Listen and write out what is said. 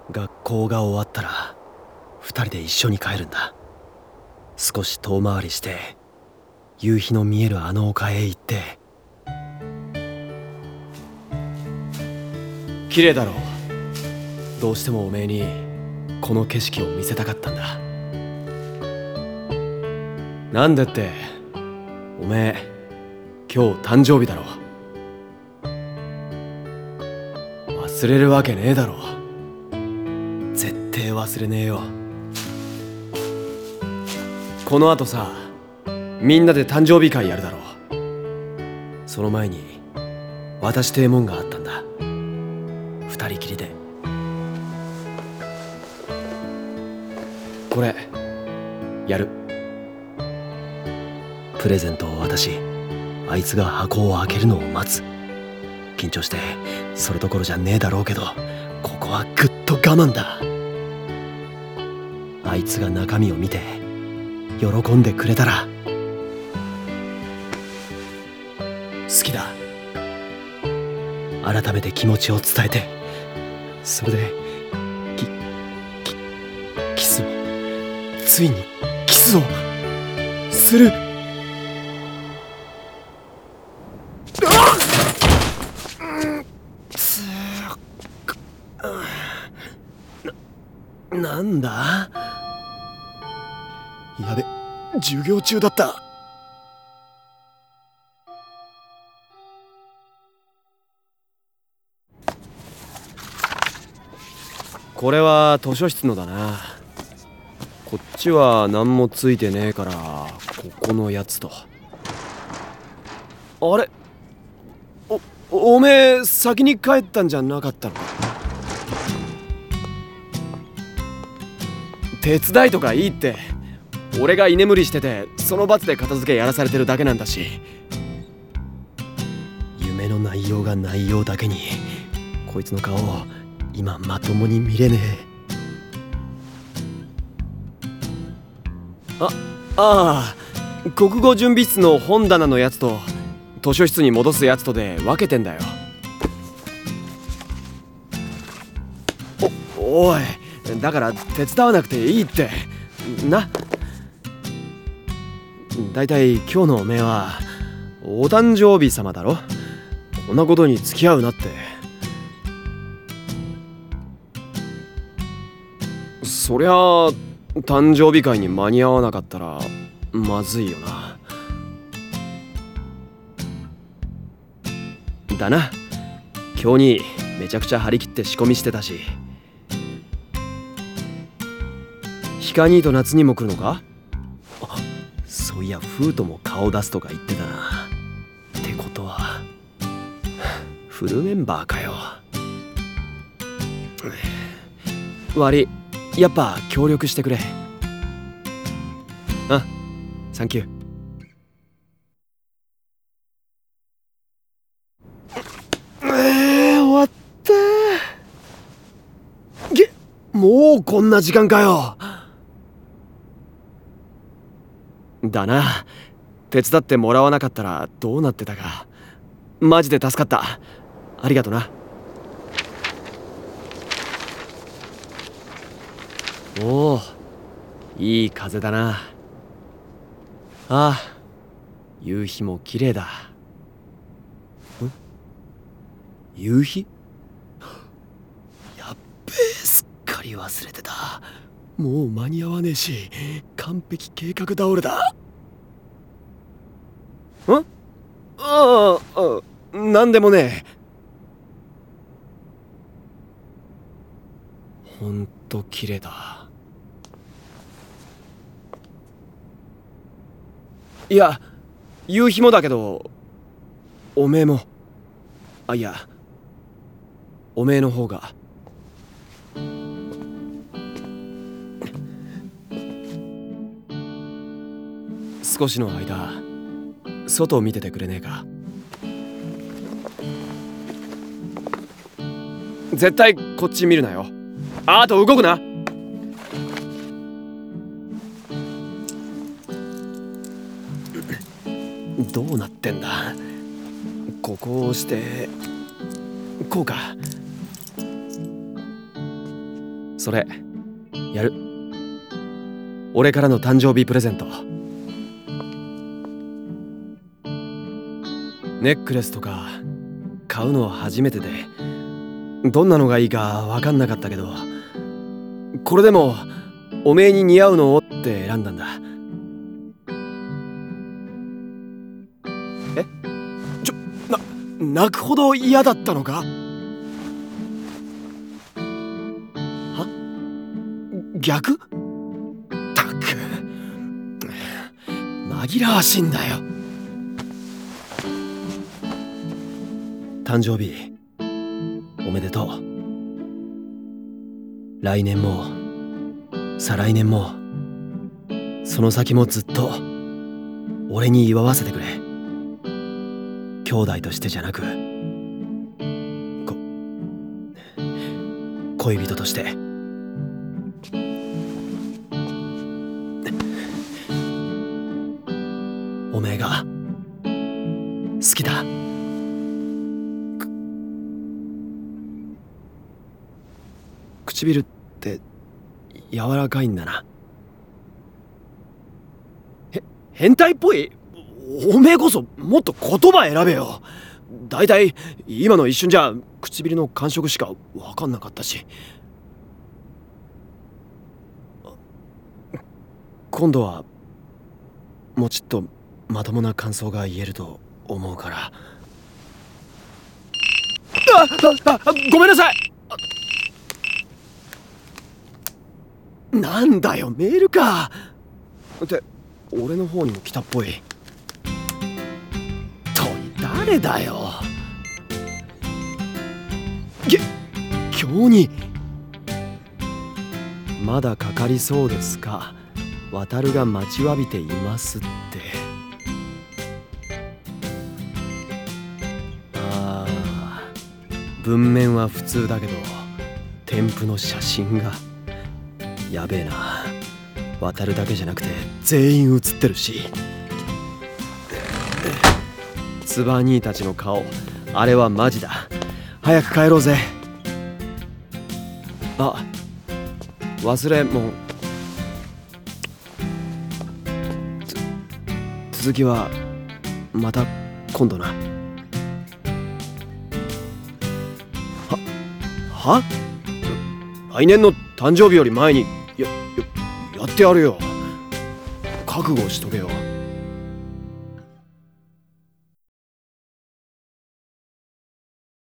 学校が終わったら2人で一緒に帰るんだ。少し遠回りして夕日の見えるあの丘へ行って。綺麗だろう。どうしてもおめえにこの景色を見せたかったんだ。なんでって、おめえ今日誕生日だろ。忘れるわけねえだろ。絶対忘れねえよ。この後さ、みんなで誕生日会やるだろう。その前に渡してえもんがあったんだ。二人きりで。これやる。プレゼントを渡し、あいつが箱を開けるのを待つ。緊張してそれどころじゃねえだろうけど、ここはぐっと我慢だ。あいつが中身を見て喜んでくれたら。好きだ。改めて気持ちを伝えて、それでキスを、ついにキスをする。なんだ？やべ、授業中だった。これは図書室のだな。こっちは何もついてねえから、ここのやつと。あれ、おめえ先に帰ったんじゃなかったのか。手伝いとかいいって。俺が居眠りしてて、その罰で片付けやらされてるだけなんだし。夢の内容が内容だけに、こいつの顔を今まともに見れねえ。ああ、国語準備室の本棚のやつと図書室に戻すやつとで分けてんだよ。おい、だから手伝わなくていいってな。だいたい今日のおめえはお誕生日様だろ。こんなことに付き合うなって。そりゃあ誕生日会に間に合わなかったらまずいよな。だな。今日にめちゃくちゃ張り切って仕込みしてたし。ヒカ兄と夏にも来るのか？あ、そういやフートも顔出すとか言ってたな。ってことはフルメンバーかよ。悪い、やっぱ協力してくれ。あ、サンキュー。終わった。もうこんな時間かよ。だな。手伝ってもらわなかったらどうなってたか。マジで助かった。ありがとな。おお、いい風だな。ああ、夕日も綺麗だ。夕日？やっべえ、すっかり忘れてた。もう間に合わねえし、完璧計画倒れだ。なんでもねえ。ほんと綺麗だ。いや、夕日もだけど、おめえも。あ、いや、おめえの方が。少しの間、外を見ててくれねえか。絶対こっち見るなよ。あと動くな。どうなってんだ。ここを押してこうか。 それやる。俺からの誕生日プレゼント。ネックレスとか買うのは初めてで、どんなのがいいか分かんなかったけど、これでもおめえに似合うのをって選んだんだ。え、泣くほど嫌だったのか？は？逆？たく、紛らわしいんだよ。誕生日おめでとう。来年も再来年もその先もずっと俺に祝わせてくれ。兄弟としてじゃなく、恋人として。おめえが好きだ。唇って柔らかいんだな。変態っぽい？おめえこそもっと言葉選べよ。だいたい今の一瞬じゃ唇の感触しか分かんなかったし。今度はもうちっとまともな感想が言えると思うから。ごめんなさい。なんだよ、メールか。って俺の方にも来たっぽい。誰だよ。今日にまだかかりそうですか。渡るが待ちわびていますって。ああ、文面は普通だけど添付の写真がやべえな。渡るだけじゃなくて全員写ってるし。ツバ兄たちの顔、あれはマジだ。早く帰ろうぜ。あ、忘れ物。続きはまた今度な。は？来年の誕生日より前にやってやるよ。覚悟しとけよ。